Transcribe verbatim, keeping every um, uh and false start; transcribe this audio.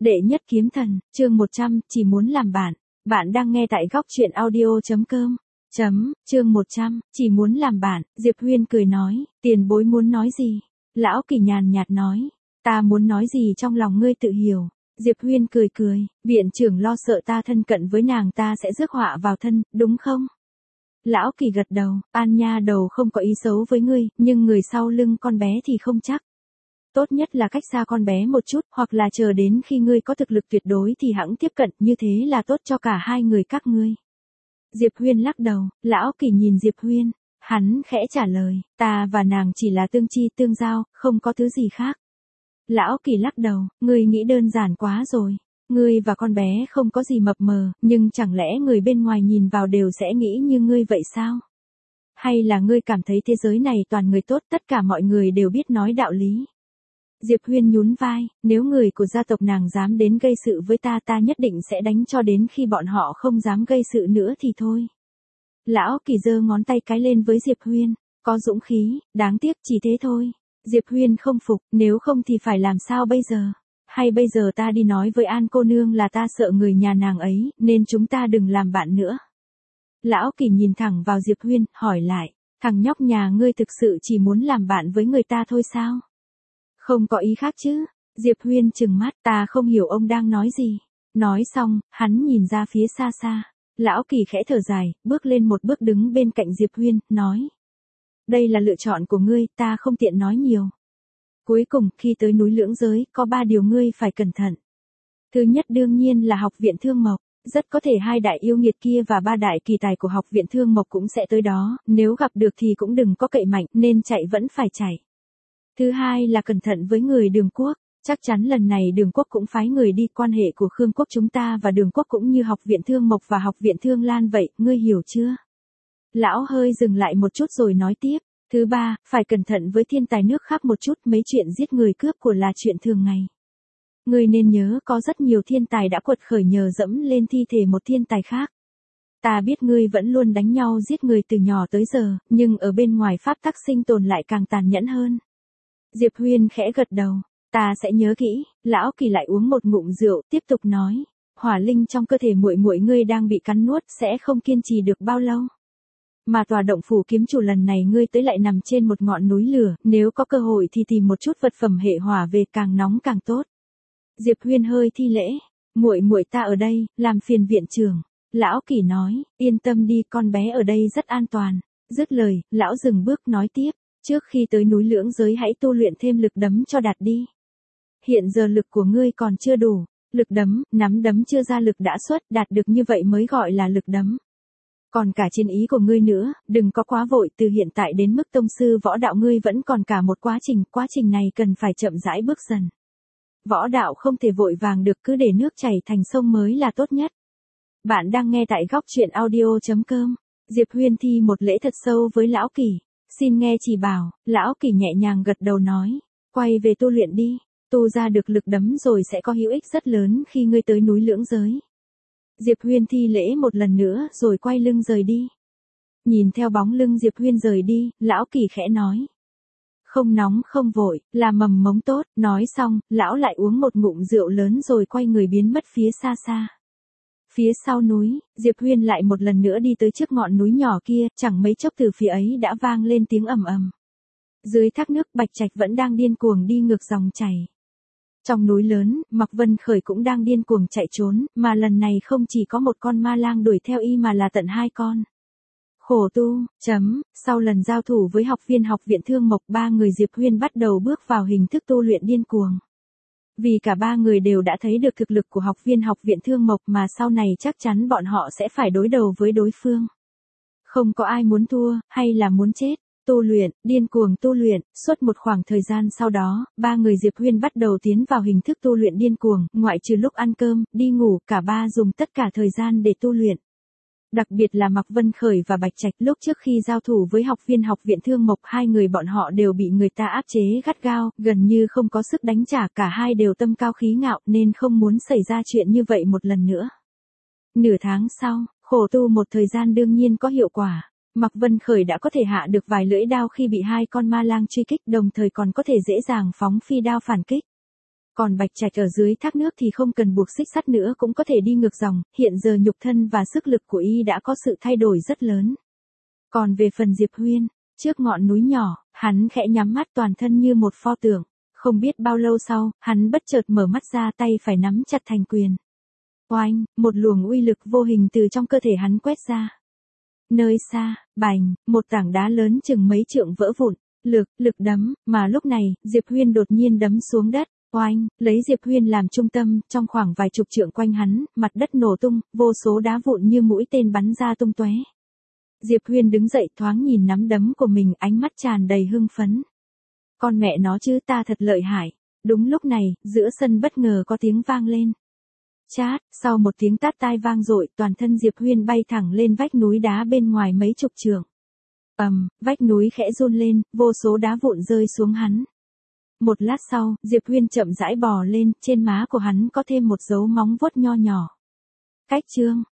Đệ nhất kiếm thần, chương một trăm, chỉ muốn làm bạn. Bạn đang nghe tại góc truyện audio.com. Chấm, chương một trăm, chỉ muốn làm bạn, Diệp Huyên cười nói, tiền bối muốn nói gì? Lão Kỳ nhàn nhạt nói, ta muốn nói gì trong lòng ngươi tự hiểu. Diệp Huyên cười cười, viện trưởng lo sợ ta thân cận với nàng ta sẽ rước họa vào thân, đúng không? Lão Kỳ gật đầu, An Nha đầu không có ý xấu với ngươi, nhưng người sau lưng con bé thì không chắc. Tốt nhất là cách xa con bé một chút, hoặc là chờ đến khi ngươi có thực lực tuyệt đối thì hẵng tiếp cận, như thế là tốt cho cả hai người các ngươi. Diệp Huyên lắc đầu, Lão Kỳ nhìn Diệp Huyên, hắn khẽ trả lời, ta và nàng chỉ là tương chi tương giao, không có thứ gì khác. Lão Kỳ lắc đầu, ngươi nghĩ đơn giản quá rồi. Ngươi và con bé không có gì mập mờ, nhưng chẳng lẽ người bên ngoài nhìn vào đều sẽ nghĩ như ngươi vậy sao? Hay là ngươi cảm thấy thế giới này toàn người tốt, tất cả mọi người đều biết nói đạo lý? Diệp Huyên nhún vai, nếu người của gia tộc nàng dám đến gây sự với ta ta nhất định sẽ đánh cho đến khi bọn họ không dám gây sự nữa thì thôi. Lão Kỳ giơ ngón tay cái lên với Diệp Huyên, có dũng khí, đáng tiếc chỉ thế thôi. Diệp Huyên không phục, nếu không thì phải làm sao bây giờ? Hay bây giờ ta đi nói với An cô nương là ta sợ người nhà nàng ấy, nên chúng ta đừng làm bạn nữa. Lão Kỳ nhìn thẳng vào Diệp Huyên, hỏi lại, thằng nhóc nhà ngươi thực sự chỉ muốn làm bạn với người ta thôi sao? Không có ý khác chứ? Diệp Huyên trừng mắt, ta không hiểu ông đang nói gì. Nói xong, hắn nhìn ra phía xa xa. Lão Kỳ khẽ thở dài, bước lên một bước đứng bên cạnh Diệp Huyên, nói. Đây là lựa chọn của ngươi, ta không tiện nói nhiều. Cuối cùng, khi tới núi Lưỡng Giới, có ba điều ngươi phải cẩn thận. Thứ nhất đương nhiên là học viện Thương Mộc. Rất có thể hai đại yêu nghiệt kia và ba đại kỳ tài của học viện Thương Mộc cũng sẽ tới đó, nếu gặp được thì cũng đừng có cậy mạnh, nên chạy vẫn phải chạy. Thứ hai là cẩn thận với người Đường Quốc, chắc chắn lần này Đường Quốc cũng phái người đi, quan hệ của Khương Quốc chúng ta và Đường Quốc cũng như học viện Thương Mộc và học viện Thương Lan vậy, ngươi hiểu chưa? Lão hơi dừng lại một chút rồi nói tiếp, thứ ba, phải cẩn thận với thiên tài nước khác một chút, mấy chuyện giết người cướp của là chuyện thường ngày. Ngươi nên nhớ có rất nhiều thiên tài đã quật khởi nhờ dẫm lên thi thể một thiên tài khác. Ta biết ngươi vẫn luôn đánh nhau giết người từ nhỏ tới giờ, nhưng ở bên ngoài pháp tắc sinh tồn lại càng tàn nhẫn hơn. Diệp Huyên khẽ gật đầu, ta sẽ nhớ kỹ. Lão Kỳ lại uống một ngụm rượu, tiếp tục nói, hỏa linh trong cơ thể muội muội ngươi đang bị cắn nuốt, sẽ không kiên trì được bao lâu. Mà tòa động phủ kiếm chủ lần này ngươi tới lại nằm trên một ngọn núi lửa, nếu có cơ hội thì tìm một chút vật phẩm hệ hỏa về, càng nóng càng tốt. Diệp Huyên hơi thi lễ, muội muội ta ở đây, làm phiền viện trưởng. Lão Kỳ nói, yên tâm đi, con bé ở đây rất an toàn. Dứt lời, lão dừng bước nói tiếp. Trước khi tới núi Lưỡng Giới hãy tu luyện thêm lực đấm cho đạt đi. Hiện giờ lực của ngươi còn chưa đủ, lực đấm, nắm đấm chưa ra lực đã xuất, đạt được như vậy mới gọi là lực đấm. Còn cả chiến ý của ngươi nữa, đừng có quá vội, từ hiện tại đến mức tông sư võ đạo ngươi vẫn còn cả một quá trình, quá trình này cần phải chậm rãi bước dần. Võ đạo không thể vội vàng được, cứ để nước chảy thành sông mới là tốt nhất. Bạn đang nghe tại góc truyện audio.com. Diệp Huyên thi một lễ thật sâu với Lão Kỳ. Xin nghe chỉ bảo. Lão Kỳ nhẹ nhàng gật đầu nói, quay về tu luyện đi, tu ra được lực đấm rồi sẽ có hữu ích rất lớn khi ngươi tới núi Lưỡng Giới. Diệp Huyên thi lễ một lần nữa rồi quay lưng rời đi. Nhìn theo bóng lưng Diệp Huyên rời đi, Lão Kỳ khẽ nói, không nóng không vội, là mầm mống tốt. Nói xong, lão lại uống một ngụm rượu lớn rồi quay người biến mất phía xa xa. Phía sau núi, Diệp Huyên lại một lần nữa đi tới trước ngọn núi nhỏ kia, chẳng mấy chốc từ phía ấy đã vang lên tiếng ầm ầm. Dưới thác nước, Bạch Trạch vẫn đang điên cuồng đi ngược dòng chảy. Trong núi lớn, Mạc Vân Khởi cũng đang điên cuồng chạy trốn, mà lần này không chỉ có một con ma lang đuổi theo y mà là tận hai con. Khổ tu, chấm, sau lần giao thủ với học viên học viện Thương Mộc, ba người Diệp Huyên bắt đầu bước vào hình thức tu luyện điên cuồng. Vì cả ba người đều đã thấy được thực lực của học viên học viện Thương Mộc mà sau này chắc chắn bọn họ sẽ phải đối đầu với đối phương. Không có ai muốn thua, hay là muốn chết. Tu luyện, điên cuồng tu luyện, suốt một khoảng thời gian sau đó, ba người Diệp Huyên bắt đầu tiến vào hình thức tu luyện điên cuồng, ngoại trừ lúc ăn cơm, đi ngủ, cả ba dùng tất cả thời gian để tu luyện. Đặc biệt là Mạc Vân Khởi và Bạch Trạch, lúc trước khi giao thủ với học viên học viện Thương Mộc, hai người bọn họ đều bị người ta áp chế gắt gao, gần như không có sức đánh trả, cả hai đều tâm cao khí ngạo nên không muốn xảy ra chuyện như vậy một lần nữa. Nửa tháng sau, khổ tu một thời gian đương nhiên có hiệu quả. Mạc Vân Khởi đã có thể hạ được vài lưỡi đao khi bị hai con ma lang truy kích, đồng thời còn có thể dễ dàng phóng phi đao phản kích. Còn Bạch Trạch ở dưới thác nước thì không cần buộc xích sắt nữa cũng có thể đi ngược dòng, hiện giờ nhục thân và sức lực của y đã có sự thay đổi rất lớn. Còn về phần Diệp Huyên, trước ngọn núi nhỏ, hắn khẽ nhắm mắt toàn thân như một pho tượng. Không biết bao lâu sau, hắn bất chợt mở mắt ra, tay phải nắm chặt thành quyền. Oanh, một luồng uy lực vô hình từ trong cơ thể hắn quét ra. Nơi xa, bành, một tảng đá lớn chừng mấy trượng vỡ vụn, lực, lực đấm, mà lúc này, Diệp Huyên đột nhiên đấm xuống đất. Oanh, lấy Diệp Huyên làm trung tâm, trong khoảng vài chục trượng quanh hắn, mặt đất nổ tung, vô số đá vụn như mũi tên bắn ra tung tóe. Diệp Huyên đứng dậy thoáng nhìn nắm đấm của mình, ánh mắt tràn đầy hưng phấn. Con mẹ nó chứ, ta thật lợi hại. Đúng lúc này, giữa sân bất ngờ có tiếng vang lên. Chát, sau một tiếng tát tai vang dội, toàn thân Diệp Huyên bay thẳng lên vách núi đá bên ngoài mấy chục trượng. Ầm, um, vách núi khẽ run lên, vô số đá vụn rơi xuống hắn. Một lát sau, Diệp Huyên chậm rãi bò lên, trên má của hắn có thêm một dấu móng vuốt nho nhỏ. Cách chương